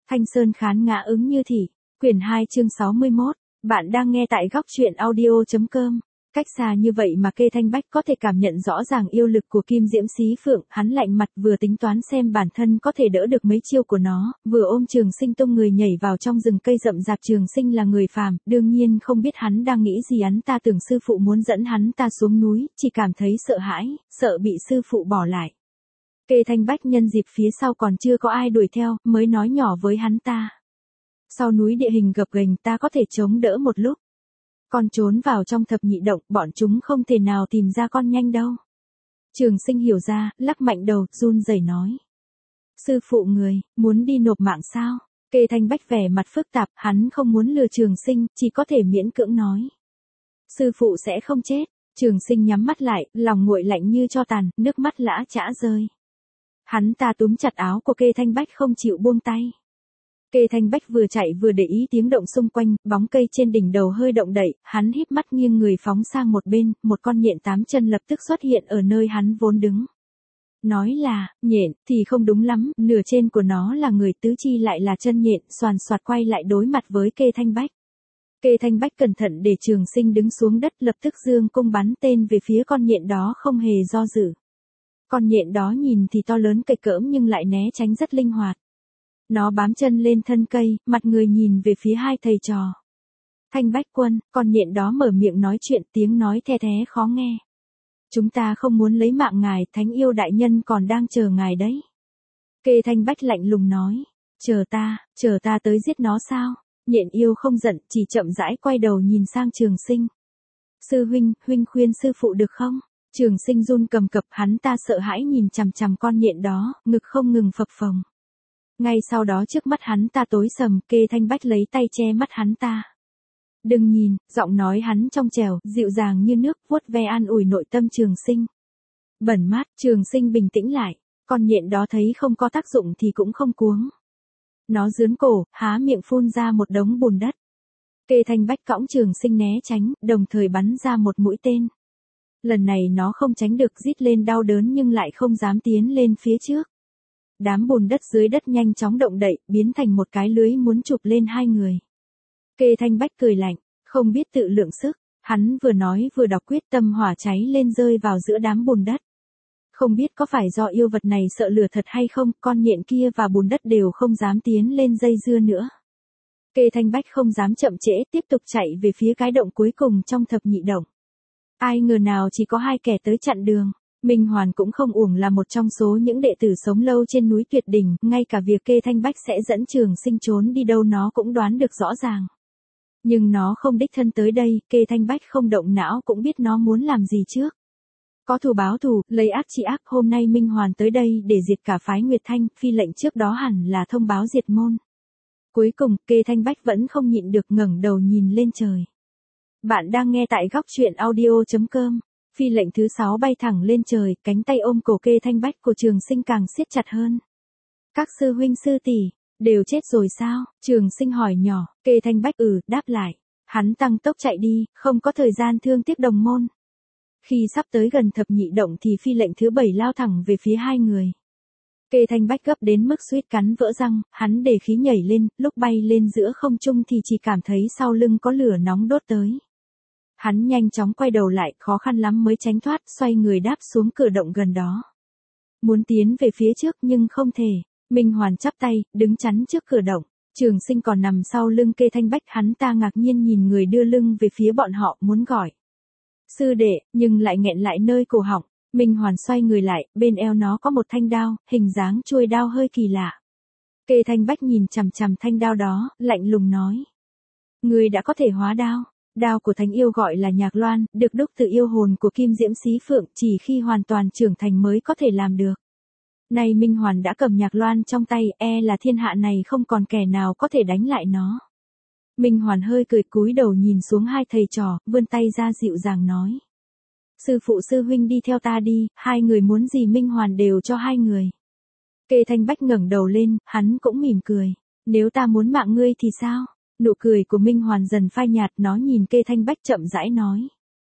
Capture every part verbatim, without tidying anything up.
Thanh Sơn khán ngã ứng như thị, quyển hai chương sáu mươi mốt, bạn đang nghe tại góc truyện audio.com. Cách xa như vậy mà Kê Thanh Bách có thể cảm nhận rõ ràng yêu lực của Kim Diễm Xí Phượng, hắn lạnh mặt vừa tính toán xem bản thân có thể đỡ được mấy chiêu của nó, vừa ôm Trường Sinh tung người nhảy vào trong rừng cây rậm rạp. Trường Sinh là người phàm, đương nhiên không biết hắn đang nghĩ gì, hắn ta tưởng sư phụ muốn dẫn hắn ta xuống núi, chỉ cảm thấy sợ hãi, sợ bị sư phụ bỏ lại. Kê Thanh Bách nhân dịp phía sau còn chưa có ai đuổi theo, mới nói nhỏ với hắn ta. Sau núi địa hình gập ghềnh, ta có thể chống đỡ một lúc. Con trốn vào trong thập nhị động, bọn chúng không thể nào tìm ra con nhanh đâu. Trường Sinh hiểu ra, lắc mạnh đầu, run rẩy nói. Sư phụ người, muốn đi nộp mạng sao? Kê Thanh Bách vẻ mặt phức tạp, hắn không muốn lừa Trường Sinh, chỉ có thể miễn cưỡng nói. Sư phụ sẽ không chết. Trường Sinh nhắm mắt lại, lòng nguội lạnh như tro tàn, nước mắt lã chã rơi. Hắn ta túm chặt áo của Kê Thanh Bách không chịu buông tay. Kê Thanh Bách vừa chạy vừa để ý tiếng động xung quanh, bóng cây trên đỉnh đầu hơi động đậy, hắn híp mắt nghiêng người phóng sang một bên, một con nhện tám chân lập tức xuất hiện ở nơi hắn vốn đứng. Nói là, nhện, thì không đúng lắm, nửa trên của nó là người, tứ chi lại là chân nhện, xoàn xoạt quay lại đối mặt với Kê Thanh Bách. Kê Thanh Bách cẩn thận để Trường Sinh đứng xuống đất, lập tức giương cung bắn tên về phía con nhện đó không hề do dự. Con nhện đó nhìn thì to lớn cạch cỡm nhưng lại né tránh rất linh hoạt. Nó bám chân lên thân cây, mặt người nhìn về phía hai thầy trò. Thanh Bách Quân, con nhện đó mở miệng nói chuyện, tiếng nói the thé khó nghe. Chúng ta không muốn lấy mạng ngài, Thánh Yêu đại nhân còn đang chờ ngài đấy. Kê Thanh Bách lạnh lùng nói. Chờ ta, chờ ta tới giết nó sao? Nhện yêu không giận, chỉ chậm rãi quay đầu nhìn sang Trường Sinh. Sư huynh, huynh khuyên sư phụ được không? Trường Sinh run cầm cập, hắn ta sợ hãi nhìn chằm chằm con nhện đó, ngực không ngừng phập phồng. Ngay sau đó trước mắt hắn ta tối sầm, Kê Thanh Bách lấy tay che mắt hắn ta. Đừng nhìn, giọng nói hắn trong trẻo, dịu dàng như nước, vuốt ve an ủi nội tâm Trường Sinh. Bẩn mát, Trường Sinh bình tĩnh lại, con nhện đó thấy không có tác dụng thì cũng không cuống. Nó giướn cổ, há miệng phun ra một đống bùn đất. Kê Thanh Bách cõng Trường Sinh né tránh, đồng thời bắn ra một mũi tên. Lần này nó không tránh được, rít lên đau đớn nhưng lại không dám tiến lên phía trước. Đám bùn đất dưới đất nhanh chóng động đậy, biến thành một cái lưới muốn chụp lên hai người. Kê Thanh Bách cười lạnh, không biết tự lượng sức, hắn vừa nói vừa đọc quyết, tâm hỏa cháy lên rơi vào giữa đám bùn đất. Không biết có phải do yêu vật này sợ lửa thật hay không, con nhện kia và bùn đất đều không dám tiến lên dây dưa nữa. Kê Thanh Bách không dám chậm trễ, tiếp tục chạy về phía cái động cuối cùng trong thập nhị động. Ai ngờ nào chỉ có hai kẻ tới chặn đường. Minh Hoàn cũng không uổng là một trong số những đệ tử sống lâu trên núi Tuyệt Đỉnh, ngay cả việc Kê Thanh Bách sẽ dẫn Trường Sinh trốn đi đâu nó cũng đoán được rõ ràng. Nhưng nó không đích thân tới đây, Kê Thanh Bách không động não cũng biết nó muốn làm gì trước. Có thù báo thù, lấy ác trị ác, hôm nay Minh Hoàn tới đây để diệt cả phái Nguyệt Thanh, phi lệnh trước đó hẳn là thông báo diệt môn. Cuối cùng, Kê Thanh Bách vẫn không nhịn được ngẩng đầu nhìn lên trời. Bạn đang nghe tại góc truyện audio.com. Phi lệnh thứ sáu bay thẳng lên trời, cánh tay ôm cổ Kê Thanh Bách của Trường Sinh càng siết chặt hơn. Các sư huynh sư tỷ đều chết rồi sao? Trường Sinh hỏi nhỏ. Kê Thanh Bách ừ, đáp lại. Hắn tăng tốc chạy đi, không có thời gian thương tiếc đồng môn. Khi sắp tới gần thập nhị động thì phi lệnh thứ bảy lao thẳng về phía hai người. Kê Thanh Bách gấp đến mức suýt cắn vỡ răng, hắn để khí nhảy lên, lúc bay lên giữa không trung thì chỉ cảm thấy sau lưng có lửa nóng đốt tới. Hắn nhanh chóng quay đầu lại, khó khăn lắm mới tránh thoát, xoay người đáp xuống cửa động gần đó. Muốn tiến về phía trước nhưng không thể. Minh Hoàn chắp tay, đứng chắn trước cửa động. Trường Sinh còn nằm sau lưng Kê Thanh Bách, hắn ta ngạc nhiên nhìn người đưa lưng về phía bọn họ, muốn gọi sư đệ, nhưng lại nghẹn lại nơi cổ họng. Minh Hoàn xoay người lại, bên eo nó có một thanh đao, hình dáng chuôi đao hơi kỳ lạ. Kê Thanh Bách nhìn chằm chằm thanh đao đó, lạnh lùng nói. Người đã có thể hóa đao. Đao của Thánh Yêu gọi là Nhạc Loan, được đúc từ yêu hồn của Kim Diễm Xí Phượng, chỉ khi hoàn toàn trưởng thành mới có thể làm được. Nay Minh Hoàn đã cầm Nhạc Loan trong tay, e là thiên hạ này không còn kẻ nào có thể đánh lại nó. Minh Hoàn hơi cười, cúi đầu nhìn xuống hai thầy trò, vươn tay ra dịu dàng nói. Sư phụ sư huynh đi theo ta đi, hai người muốn gì Minh Hoàn đều cho hai người. Kê Thanh Bách ngẩng đầu lên, hắn cũng mỉm cười. Nếu ta muốn mạng ngươi thì sao? Nụ cười của Minh Hoàn dần phai nhạt, nó nhìn Kê Thanh Bách chậm rãi nói.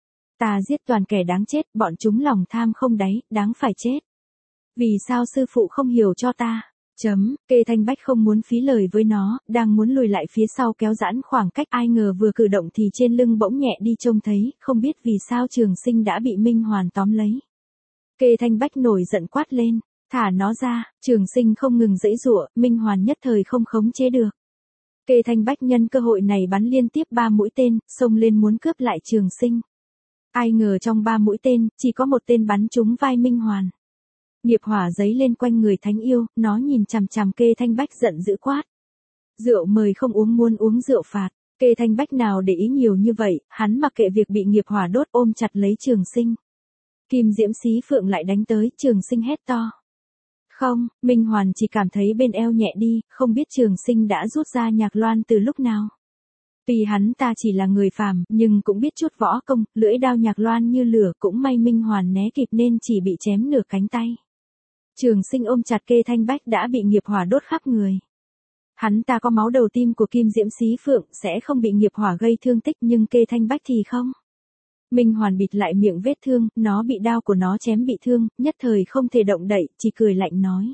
Ta giết toàn kẻ đáng chết, bọn chúng lòng tham không đáy, đáng phải chết. Vì sao sư phụ không hiểu cho ta? Chấm, Kê Thanh Bách không muốn phí lời với nó, đang muốn lùi lại phía sau kéo giãn khoảng cách, ai ngờ vừa cử động thì trên lưng bỗng nhẹ đi trông thấy, không biết vì sao Trường Sinh đã bị Minh Hoàn tóm lấy. Kê Thanh Bách nổi giận quát lên, thả nó ra. Trường Sinh không ngừng giãy giụa, Minh Hoàn nhất thời không khống chế được. Kê Thanh Bách nhân cơ hội này bắn liên tiếp ba mũi tên, xông lên muốn cướp lại Trường Sinh. Ai ngờ trong ba mũi tên, chỉ có một tên bắn trúng vai Minh Hoàn. Nghiệp hỏa giấy lên quanh người thánh yêu, nó nhìn chằm chằm Kê Thanh Bách giận dữ quát. Rượu mời không uống, muốn uống rượu phạt. Kê Thanh Bách nào để ý nhiều như vậy, hắn mặc kệ việc bị nghiệp hỏa đốt, ôm chặt lấy Trường Sinh. Kim Diễm Xí Phượng lại đánh tới, Trường Sinh hét to. Không, Minh Hoàn chỉ cảm thấy bên eo nhẹ đi, không biết Trường Sinh đã rút ra nhạc loan từ lúc nào. Tuy hắn ta chỉ là người phàm, nhưng cũng biết chút võ công, lưỡi đao nhạc loan như lửa, cũng may Minh Hoàn né kịp nên chỉ bị chém nửa cánh tay. Trường Sinh ôm chặt Kê Thanh Bách đã bị nghiệp hỏa đốt khắp người. Hắn ta có máu đầu tim của Kim Diễm Xí Phượng, sẽ không bị nghiệp hỏa gây thương tích, nhưng Kê Thanh Bách thì không. Minh Hoàn bịt lại miệng vết thương, nó bị đao của nó chém bị thương, nhất thời không thể động đậy, chỉ cười lạnh nói.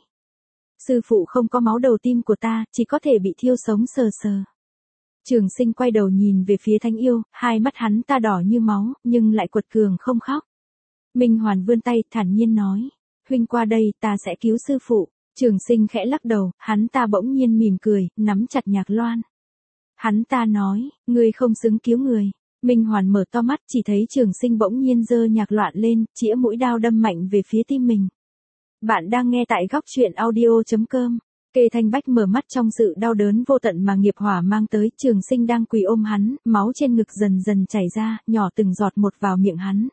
Sư phụ không có máu đầu tim của ta, chỉ có thể bị thiêu sống sờ sờ. Trường Sinh quay đầu nhìn về phía Thánh Yêu, hai mắt hắn ta đỏ như máu, nhưng lại quật cường không khóc. Minh Hoàn vươn tay, thản nhiên nói. Huynh qua đây, ta sẽ cứu sư phụ. Trường Sinh khẽ lắc đầu, hắn ta bỗng nhiên mỉm cười, nắm chặt nhạc loan. Hắn ta nói, ngươi không xứng cứu người. Minh Hoàn mở to mắt, chỉ thấy Trường Sinh bỗng nhiên giơ nhạc loạn lên, chĩa mũi đao đâm mạnh về phía tim mình. Bạn đang nghe tại góc truyện audio chấm com. Kê Thanh Bách mở mắt trong sự đau đớn vô tận mà nghiệp hỏa mang tới, Trường Sinh đang quỳ ôm hắn, máu trên ngực dần dần chảy ra, nhỏ từng giọt một vào miệng hắn.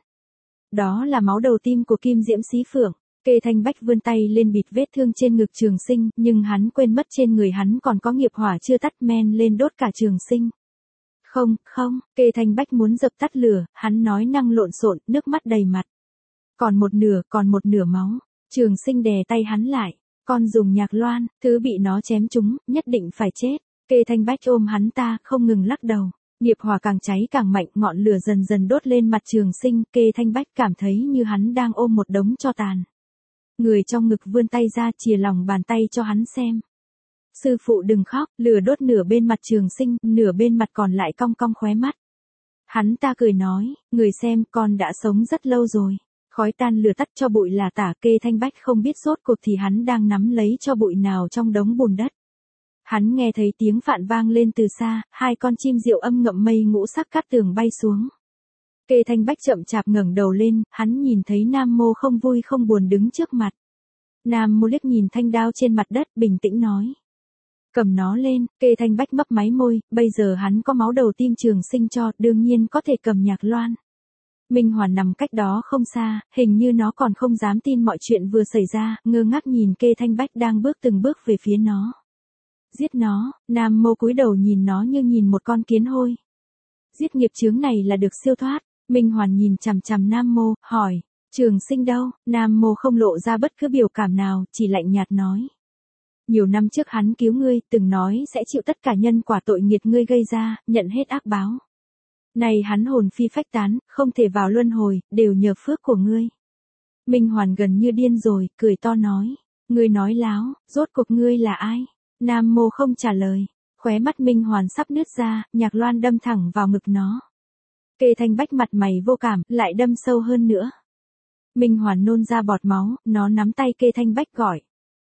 Đó là máu đầu tim của Kim Diễm Xí Phượng. Kê Thanh Bách vươn tay lên bịt vết thương trên ngực Trường Sinh, nhưng hắn quên mất trên người hắn còn có nghiệp hỏa chưa tắt, men lên đốt cả Trường Sinh. Không, không, Kê Thanh Bách muốn dập tắt lửa, hắn nói năng lộn xộn, nước mắt đầy mặt. Còn một nửa, còn một nửa máu. Trường Sinh đè tay hắn lại. Con dùng nhạc loan, thứ bị nó chém trúng, nhất định phải chết. Kê Thanh Bách ôm hắn ta, không ngừng lắc đầu. Nghiệp hỏa càng cháy càng mạnh, ngọn lửa dần dần đốt lên mặt Trường Sinh. Kê Thanh Bách cảm thấy như hắn đang ôm một đống tro tàn. Người trong ngực vươn tay ra, chìa lòng bàn tay cho hắn xem. Sư phụ đừng khóc, lửa đốt nửa bên mặt Trường Sinh, nửa bên mặt còn lại cong cong khóe mắt. Hắn ta cười nói, người xem, con đã sống rất lâu rồi. Khói tan lửa tắt cho bụi là tả. Kê Thanh Bách không biết rốt cuộc thì hắn đang nắm lấy cho bụi nào trong đống bùn đất. Hắn nghe thấy tiếng phạn vang lên từ xa, hai con chim diệu âm ngậm mây ngũ sắc cát tường bay xuống. Kê Thanh Bách chậm chạp ngẩng đầu lên, hắn nhìn thấy Nam Mô không vui không buồn đứng trước mặt. Nam Mô liếc nhìn thanh đao trên mặt đất, bình tĩnh nói. Cầm nó lên. Kê Thanh Bách mấp máy môi, bây giờ hắn có máu đầu tim Trường Sinh cho, đương nhiên có thể cầm nhạc loan. Minh Hoàn nằm cách đó không xa, hình như nó còn không dám tin mọi chuyện vừa xảy ra, ngơ ngác nhìn Kê Thanh Bách đang bước từng bước về phía nó. Giết nó. Nam Mô cúi đầu nhìn nó như nhìn một con kiến hôi. Giết nghiệp chướng này là được siêu thoát. Minh Hoàn nhìn chằm chằm Nam Mô, hỏi, Trường Sinh đâu? Nam Mô không lộ ra bất cứ biểu cảm nào, chỉ lạnh nhạt nói. Nhiều năm trước hắn cứu ngươi, từng nói sẽ chịu tất cả nhân quả tội nghiệt ngươi gây ra, nhận hết ác báo. Này hắn hồn phi phách tán, không thể vào luân hồi, đều nhờ phước của ngươi. Minh Hoàn gần như điên rồi, cười to nói. Ngươi nói láo, rốt cuộc ngươi là ai? Nam Mô không trả lời. Khóe mắt Minh Hoàn sắp nứt ra, nhạc loan đâm thẳng vào ngực nó. Kê Thanh Bách mặt mày vô cảm, lại đâm sâu hơn nữa. Minh Hoàn nôn ra bọt máu, nó nắm tay Kê Thanh Bách gọi.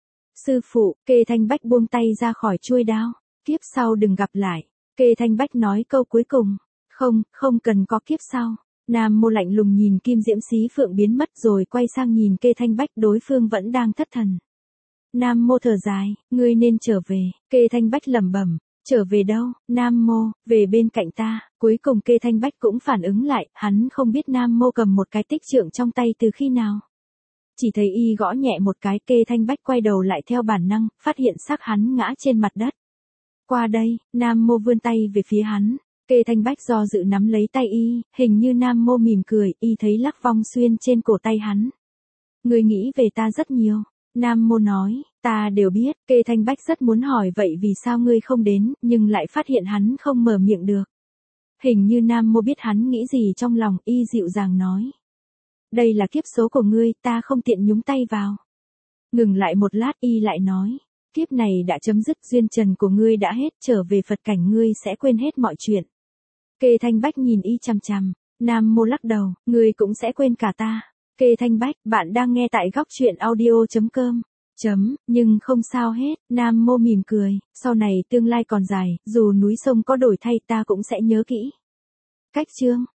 Sư phụ. Kê Thanh Bách buông tay ra khỏi chuôi đao. Kiếp sau đừng gặp lại. Kê Thanh Bách nói câu cuối cùng. Không, không cần có kiếp sau. Nam Mô lạnh lùng nhìn Kim Diễm Xí Phượng biến mất rồi quay sang nhìn Kê Thanh Bách, đối phương vẫn đang thất thần. Nam Mô thở dài, ngươi nên trở về. Kê Thanh Bách lẩm bẩm, trở về đâu? Nam Mô, về bên cạnh ta. Cuối cùng Kê Thanh Bách cũng phản ứng lại, hắn không biết Nam Mô cầm một cái tích trượng trong tay từ khi nào. Chỉ thấy y gõ nhẹ một cái. Kê Thanh Bách quay đầu lại theo bản năng, phát hiện xác hắn ngã trên mặt đất. Qua đây. Nam Mô vươn tay về phía hắn. Kê Thanh Bách do dự nắm lấy tay y, hình như Nam Mô mỉm cười, y thấy lắc vong xuyên trên cổ tay hắn. Người nghĩ về ta rất nhiều. Nam Mô nói, ta đều biết. Kê Thanh Bách rất muốn hỏi vậy vì sao ngươi không đến, nhưng lại phát hiện hắn không mở miệng được. Hình như Nam Mô biết hắn nghĩ gì trong lòng, y dịu dàng nói. Đây là kiếp số của ngươi, ta không tiện nhúng tay vào. Ngừng lại một lát y lại nói. Kiếp này đã chấm dứt, duyên trần của ngươi đã hết, trở về Phật cảnh ngươi sẽ quên hết mọi chuyện. Kê Thanh Bách nhìn y chằm chằm, Nam Mô lắc đầu, ngươi cũng sẽ quên cả ta. Kê Thanh Bách, bạn đang nghe tại góc truyện audio.com. Chấm, nhưng không sao hết, Nam Mô mỉm cười, sau này tương lai còn dài, dù núi sông có đổi thay ta cũng sẽ nhớ kỹ. Cách chương